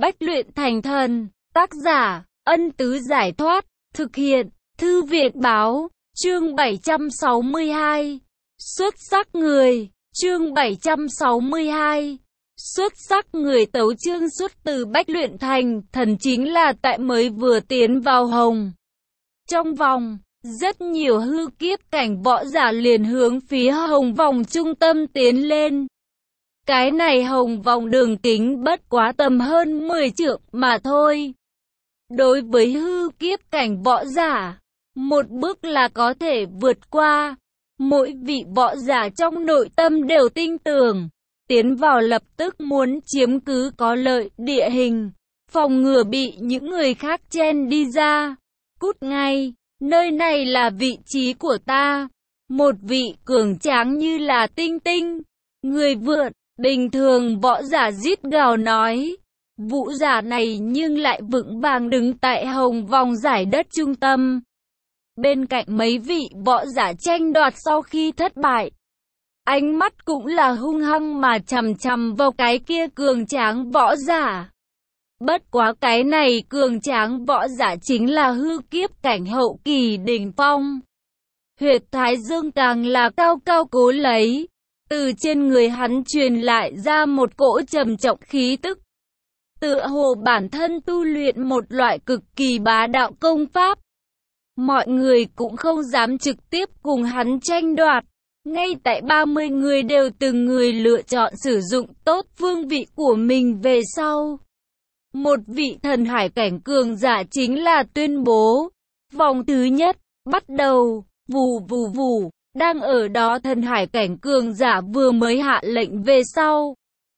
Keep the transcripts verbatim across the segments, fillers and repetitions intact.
Bách luyện thành thần. Tác giả, Ân Tứ Giải Thoát. Thực hiện, Thư viện Báo. Chương bảy trăm sáu mươi hai. Xuất sắc người. Chương bảy trăm sáu mươi hai. Xuất sắc người. Tấu chương xuất từ Bách luyện thành thần chính là tại mới vừa tiến vào hồng. Trong vòng, rất nhiều hư kiếp cảnh võ giả liền hướng phía hồng vòng trung tâm tiến lên. Cái này hồng vòng đường kính bất quá tầm hơn mười trượng mà thôi. Đối với hư kiếp cảnh võ giả, một bước là có thể vượt qua. Mỗi vị võ giả trong nội tâm đều tin tưởng, tiến vào lập tức muốn chiếm cứ có lợi địa hình, phòng ngừa bị những người khác chen đi ra. Cút ngay, nơi này là vị trí của ta. Một vị cường tráng như là tinh tinh, người vượn, bình thường võ giả rít gào nói. Vũ giả này nhưng lại vững vàng đứng tại hồng vòng giải đất trung tâm. Bên cạnh mấy vị võ giả tranh đoạt sau khi thất bại, ánh mắt cũng là hung hăng mà chằm chằm vào cái kia cường tráng võ giả. Bất quá cái này cường tráng võ giả chính là hư kiếp cảnh hậu kỳ đỉnh phong. Huyệt thái dương càng là cao cao cố lấy, từ trên người hắn truyền lại ra một cỗ trầm trọng khí tức. Tựa hồ bản thân tu luyện một loại cực kỳ bá đạo công pháp. Mọi người cũng không dám trực tiếp cùng hắn tranh đoạt. Ngay tại ba mươi người đều từng người lựa chọn sử dụng tốt phương vị của mình về sau. Một vị thần hải cảnh cường giả chính là tuyên bố. Vòng thứ nhất, bắt đầu, vù vù vù, đang ở đó thần hải cảnh cường giả vừa mới hạ lệnh về sau.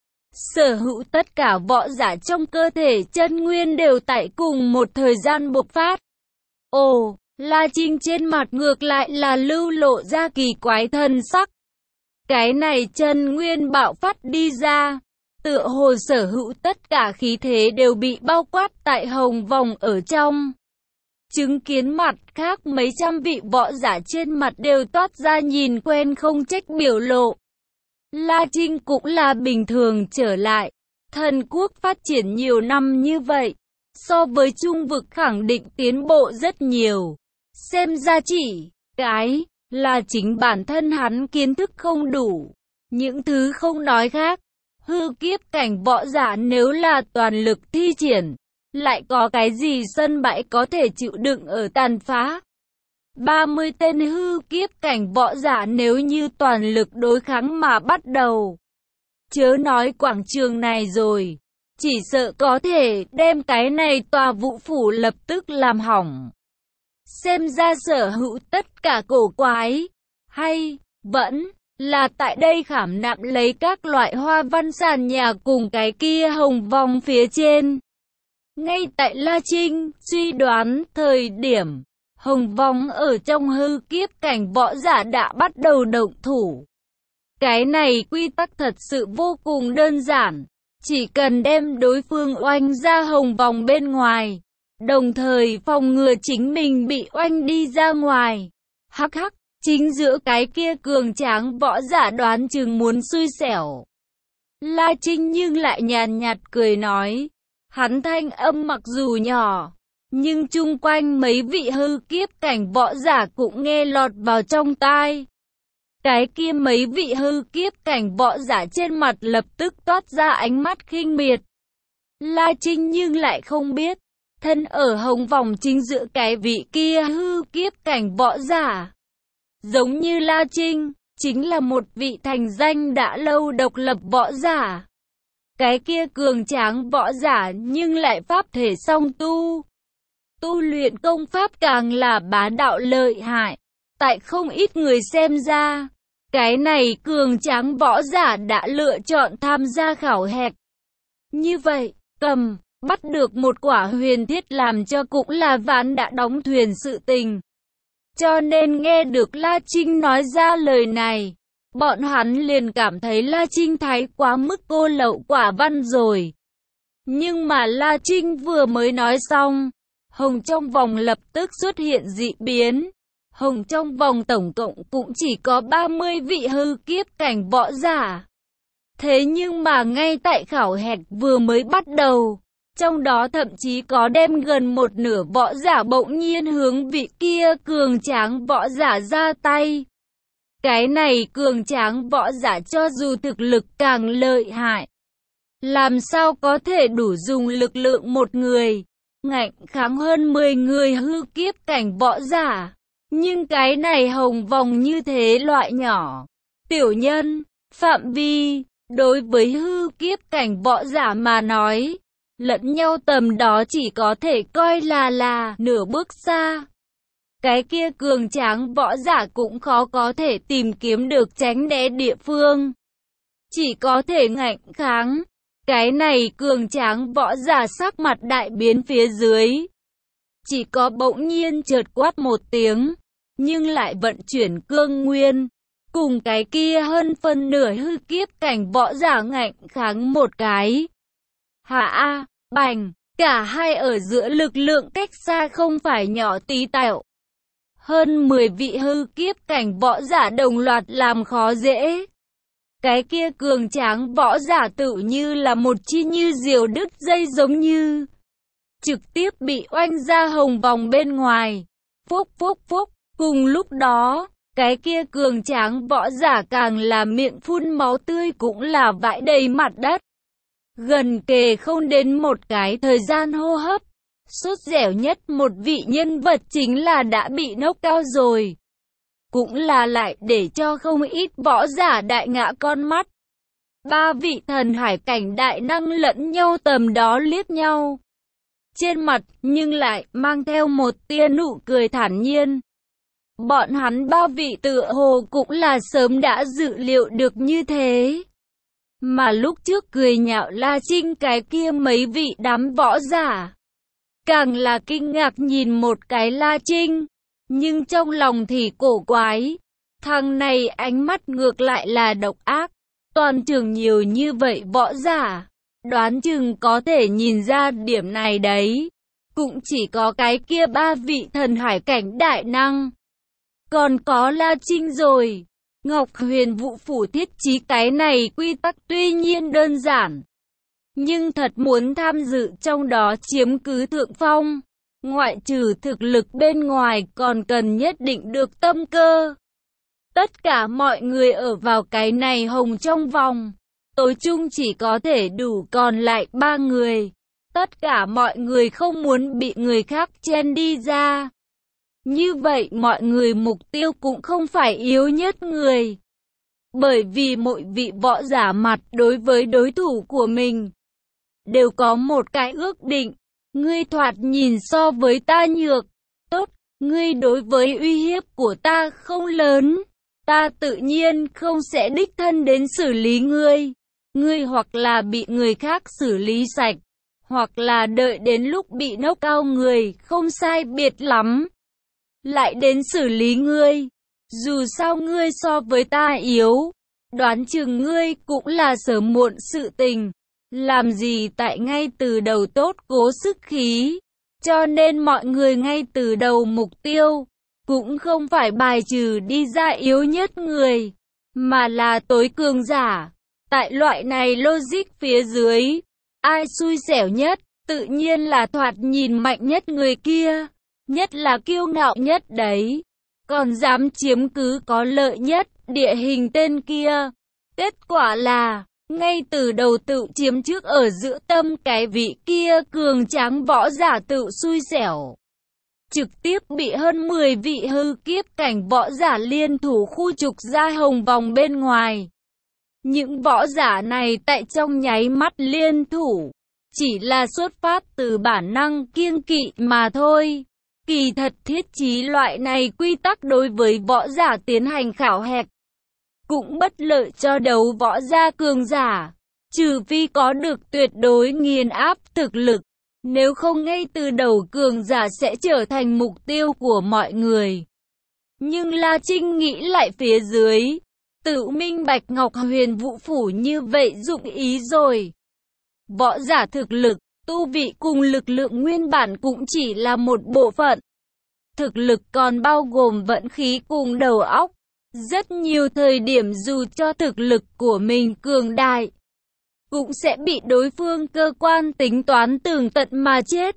Sở hữu tất cả võ giả trong cơ thể chân nguyên đều tại cùng một thời gian bộc phát. Ồ, La Trinh trên mặt ngược lại là lưu lộ ra kỳ quái thần sắc. Cái này chân nguyên bạo phát đi ra, tựa hồ sở hữu tất cả khí thế đều bị bao quát tại hồng vòng ở trong. Chứng kiến mặt khác mấy trăm vị võ giả trên mặt đều toát ra nhìn quen không trách biểu lộ. La Trinh cũng là bình thường trở lại. Thần quốc phát triển nhiều năm như vậy, so với trung vực khẳng định tiến bộ rất nhiều. Xem ra chỉ, cái, là chính bản thân hắn kiến thức không đủ. Những thứ không nói khác, hư kiếp cảnh võ giả nếu là toàn lực thi triển, lại có cái gì sân bãi có thể chịu đựng ở tàn phá. ba mươi tên hư kiếp cảnh võ giả nếu như toàn lực đối kháng mà bắt đầu. Chớ nói quảng trường này rồi, chỉ sợ có thể đem cái này tòa vũ phủ lập tức làm hỏng. Xem ra sở hữu tất cả cổ quái, hay, vẫn, là tại đây khảm nạm lấy các loại hoa văn sàn nhà cùng cái kia hồng vòng phía trên. Ngay tại La Trinh suy đoán thời điểm, hồng vòng ở trong hư kiếp cảnh võ giả đã bắt đầu động thủ. Cái này quy tắc thật sự vô cùng đơn giản, chỉ cần đem đối phương oanh ra hồng vòng bên ngoài, đồng thời phòng ngừa chính mình bị oanh đi ra ngoài. Hắc hắc, chính giữa cái kia cường tráng võ giả đoán chừng muốn xui xẻo. La Trinh nhưng lại nhàn nhạt cười nói, hắn thanh âm mặc dù nhỏ, nhưng chung quanh mấy vị hư kiếp cảnh võ giả cũng nghe lọt vào trong tai. Cái kia mấy vị hư kiếp cảnh võ giả trên mặt lập tức toát ra ánh mắt khinh miệt. La Trinh nhưng lại không biết, thân ở hồng vòng chính giữa cái vị kia hư kiếp cảnh võ giả. Giống như La Trinh, chính là một vị thành danh đã lâu độc lập võ giả. Cái kia cường tráng võ giả nhưng lại pháp thể song tu. Tu luyện công pháp càng là bá đạo lợi hại. Tại không ít người xem ra, cái này cường tráng võ giả đã lựa chọn tham gia khảo hạch. Như vậy, cầm, bắt được một quả huyền thiết làm cho cũng là ván đã đóng thuyền sự tình. Cho nên nghe được La Trinh nói ra lời này, bọn hắn liền cảm thấy La Trinh thái quá mức cô lậu quả văn rồi. Nhưng mà La Trinh vừa mới nói xong, hồng trong vòng lập tức xuất hiện dị biến. Hồng trong vòng tổng cộng cũng chỉ có ba mươi vị hư kiếp cảnh võ giả. Thế nhưng mà ngay tại khảo hạch vừa mới bắt đầu, Trong đó thậm chí có đem gần một nửa võ giả bỗng nhiên hướng vị kia cường tráng võ giả ra tay. Cái này cường tráng võ giả cho dù thực lực càng lợi hại, làm sao có thể đủ dùng lực lượng một người, ngạnh kháng hơn mười người hư kiếp cảnh võ giả. Nhưng cái này hồng vòng như thế loại nhỏ, tiểu nhân, phạm vi, đối với hư kiếp cảnh võ giả mà nói, lẫn nhau tầm đó chỉ có thể coi là là nửa bước xa. Cái kia cường tráng võ giả cũng khó có thể tìm kiếm được tránh né địa phương, chỉ có thể ngạnh kháng. Cái này cường tráng võ giả sắc mặt đại biến phía dưới, chỉ có bỗng nhiên chợt quát một tiếng, nhưng lại vận chuyển cương nguyên, cùng cái kia hơn phân nửa hư kiếp cảnh võ giả ngạnh kháng một cái. Hạ a, bành, cả hai ở giữa lực lượng cách xa không phải nhỏ tí tẹo. Hơn mười vị hư kiếp cảnh võ giả đồng loạt làm khó dễ. Cái kia cường tráng võ giả tự như là một chi như diều đứt dây giống như, trực tiếp bị oanh ra hồng vòng bên ngoài. Phúc phúc phúc, cùng lúc đó, cái kia cường tráng võ giả càng là miệng phun máu tươi cũng là vãi đầy mặt đất. Gần kề không đến một cái thời gian hô hấp, sốt dẻo nhất một vị nhân vật chính là đã bị nốc cao rồi. Cũng là lại để cho không ít võ giả đại ngã con mắt. Ba vị thần hải cảnh đại năng lẫn nhau tầm đó liếc nhau. Trên mặt nhưng lại mang theo một tia nụ cười thản nhiên. Bọn hắn ba vị tựa hồ cũng là sớm đã dự liệu được như thế. Mà lúc trước cười nhạo La Trinh cái kia mấy vị đám võ giả, càng là kinh ngạc nhìn một cái La Trinh. Nhưng trong lòng thì cổ quái, thằng này ánh mắt ngược lại là độc ác. Toàn trường nhiều như vậy võ giả, đoán chừng có thể nhìn ra điểm này đấy. Cũng chỉ có cái kia ba vị thần hải cảnh đại năng. Còn có La Trinh rồi. Ngọc Huyền Vũ Phủ thiết trí cái này quy tắc tuy nhiên đơn giản, nhưng thật muốn tham dự trong đó chiếm cứ thượng phong. Ngoại trừ thực lực bên ngoài còn cần nhất định được tâm cơ. Tất cả mọi người ở vào cái này hồng trong vòng, tối chung chỉ có thể đủ còn lại ba người. Tất cả mọi người không muốn bị người khác chen đi ra. Như vậy mọi người mục tiêu cũng không phải yếu nhất người. Bởi vì mỗi vị võ giả mặt đối với đối thủ của mình đều có một cái ước định. Ngươi thoạt nhìn so với ta nhược, tốt, ngươi đối với uy hiếp của ta không lớn, ta tự nhiên không sẽ đích thân đến xử lý ngươi. Ngươi hoặc là bị người khác xử lý sạch, hoặc là đợi đến lúc bị nốc cao người, không sai biệt lắm, lại đến xử lý ngươi. Dù sao ngươi so với ta yếu, đoán chừng ngươi cũng là sớm muộn sự tình. Làm gì tại ngay từ đầu tốt cố sức khí, cho nên mọi người ngay từ đầu mục tiêu, cũng không phải bài trừ đi ra yếu nhất người, mà là tối cường giả. Tại loại này logic phía dưới, ai xui xẻo nhất, tự nhiên là thoạt nhìn mạnh nhất người kia, nhất là kiêu ngạo nhất đấy, còn dám chiếm cứ có lợi nhất địa hình tên kia. Kết quả là ngay từ đầu tự chiếm trước ở giữa tâm cái vị kia cường tráng võ giả tự xui xẻo. Trực tiếp bị hơn mười vị hư kiếp cảnh võ giả liên thủ khu trục ra hồng vòng bên ngoài. Những võ giả này tại trong nháy mắt liên thủ, chỉ là xuất phát từ bản năng kiêng kỵ mà thôi. Kỳ thật thiết trí loại này quy tắc đối với võ giả tiến hành khảo hạch cũng bất lợi cho đấu võ gia cường giả, trừ phi có được tuyệt đối nghiền áp thực lực, nếu không ngay từ đầu cường giả sẽ trở thành mục tiêu của mọi người. Nhưng La Trinh nghĩ lại phía dưới, tự minh bạch Ngọc Huyền Vũ Phủ như vậy dụng ý rồi. Võ giả thực lực, tu vị cùng lực lượng nguyên bản cũng chỉ là một bộ phận. Thực lực còn bao gồm vận khí cùng đầu óc. Rất nhiều thời điểm dù cho thực lực của mình cường đại, cũng sẽ bị đối phương cơ quan tính toán tường tận mà chết.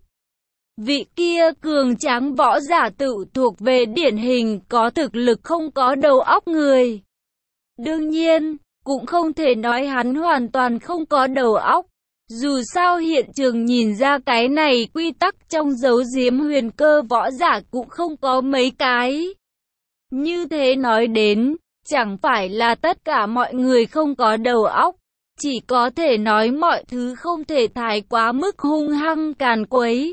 Vị kia cường tráng võ giả tự thuộc về điển hình có thực lực không có đầu óc người. Đương nhiên, cũng không thể nói hắn hoàn toàn không có đầu óc. Dù sao hiện trường nhìn ra cái này quy tắc trong giấu giếm huyền cơ võ giả cũng không có mấy cái. Như thế nói đến, chẳng phải là tất cả mọi người không có đầu óc. Chỉ có thể nói mọi thứ không thể thái quá mức hung hăng càn quấy.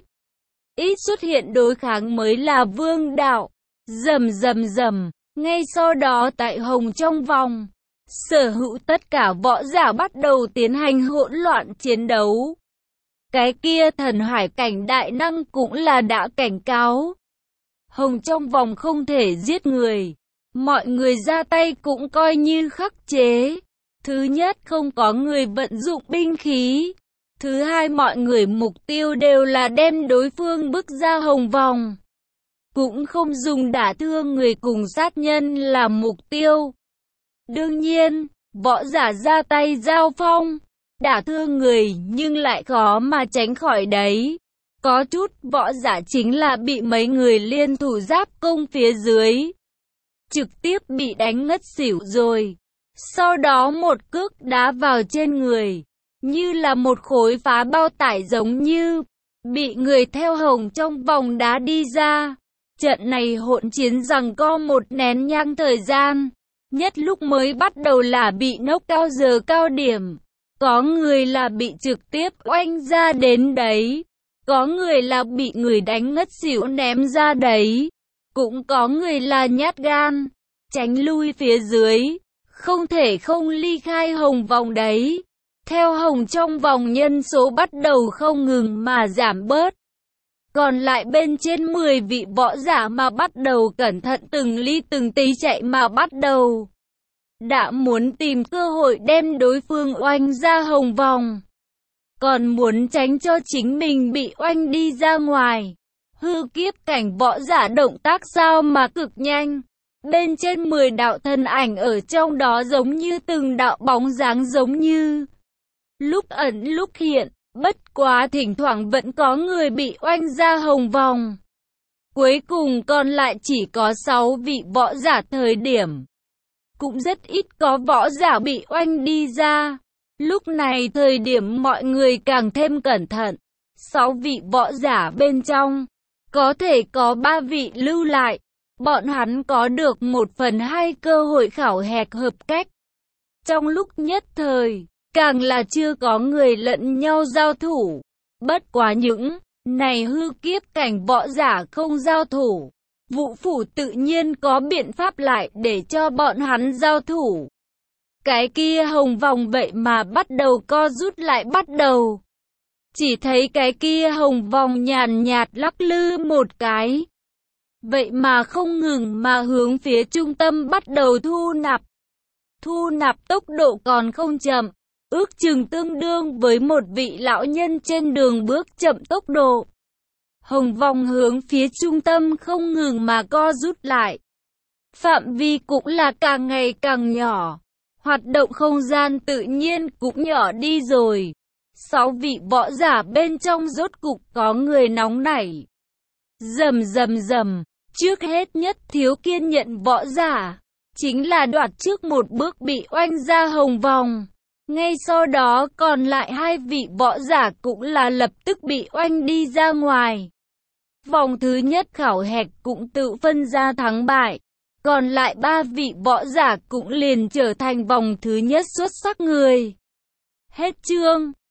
Ít xuất hiện đối kháng mới là vương đạo. Rầm rầm rầm, ngay sau đó tại hồng trong vòng, sở hữu tất cả võ giả bắt đầu tiến hành hỗn loạn chiến đấu. Cái kia thần hải cảnh đại năng cũng là đã cảnh cáo. Hồng trong vòng không thể giết người. Mọi người ra tay cũng coi như khắc chế. Thứ nhất, không có người vận dụng binh khí. Thứ hai, mọi người mục tiêu đều là đem đối phương bức ra hồng vòng. Cũng không dùng đả thương người cùng sát nhân làm mục tiêu. Đương nhiên, võ giả ra tay giao phong, đả thương người nhưng lại khó mà tránh khỏi đấy. Có chút võ giả chính là bị mấy người liên thủ giáp công phía dưới, trực tiếp bị đánh ngất xỉu rồi. Sau đó một cước đá vào trên người, như là một khối phá bao tải giống như, bị người theo hồng trong vòng đá đi ra. Trận này hỗn chiến giằng co một nén nhang thời gian. Nhất lúc mới bắt đầu là bị nốc cao giờ cao điểm. Có người là bị trực tiếp oanh ra đến đấy. Có người là bị người đánh ngất xỉu ném ra đấy. Cũng có người là nhát gan, tránh lui phía dưới. Không thể không ly khai hồng vòng đấy. Theo hồng trong vòng nhân số bắt đầu không ngừng mà giảm bớt. Còn lại bên trên mười vị võ giả mà bắt đầu cẩn thận từng ly từng tí chạy mà bắt đầu. Đã muốn tìm cơ hội đem đối phương oanh ra hồng vòng. Còn muốn tránh cho chính mình bị oanh đi ra ngoài. Hư kiếp cảnh võ giả động tác sao mà cực nhanh. Bên trên mười đạo thân ảnh ở trong đó giống như từng đạo bóng dáng giống như. Lúc ẩn lúc hiện. Bất quá thỉnh thoảng vẫn có người bị oanh ra hồng vòng. Cuối cùng còn lại chỉ có sáu vị võ giả thời điểm. Cũng rất ít có võ giả bị oanh đi ra. Lúc này thời điểm mọi người càng thêm cẩn thận. Sáu vị võ giả bên trong, có thể có ba vị lưu lại. Bọn hắn có được một phần hai cơ hội khảo hạch hợp cách. Trong lúc nhất thời, càng là chưa có người lẫn nhau giao thủ. Bất quá những này hư kiếp cảnh võ giả không giao thủ. Vũ phủ tự nhiên có biện pháp lại để cho bọn hắn giao thủ. Cái kia hồng vòng vậy mà bắt đầu co rút lại bắt đầu. Chỉ thấy cái kia hồng vòng nhàn nhạt lắc lư một cái. Vậy mà không ngừng mà hướng phía trung tâm bắt đầu thu nạp. Thu nạp tốc độ còn không chậm. Ước chừng tương đương với một vị lão nhân trên đường bước chậm tốc độ. Hồng vòng hướng phía trung tâm không ngừng mà co rút lại. Phạm vi cũng là càng ngày càng nhỏ. Hoạt động không gian tự nhiên cũng nhỏ đi rồi. Sáu vị võ giả bên trong rốt cục có người nóng nảy. Rầm rầm rầm, trước hết nhất thiếu kiên nhẫn võ giả, chính là đoạt trước một bước bị oanh ra hồng vòng. Ngay sau đó còn lại hai vị võ giả cũng là lập tức bị oanh đi ra ngoài. Vòng thứ nhất khảo hạch cũng tự phân ra thắng bại. Còn lại ba vị võ giả cũng liền trở thành vòng thứ nhất xuất sắc người. Hết chương.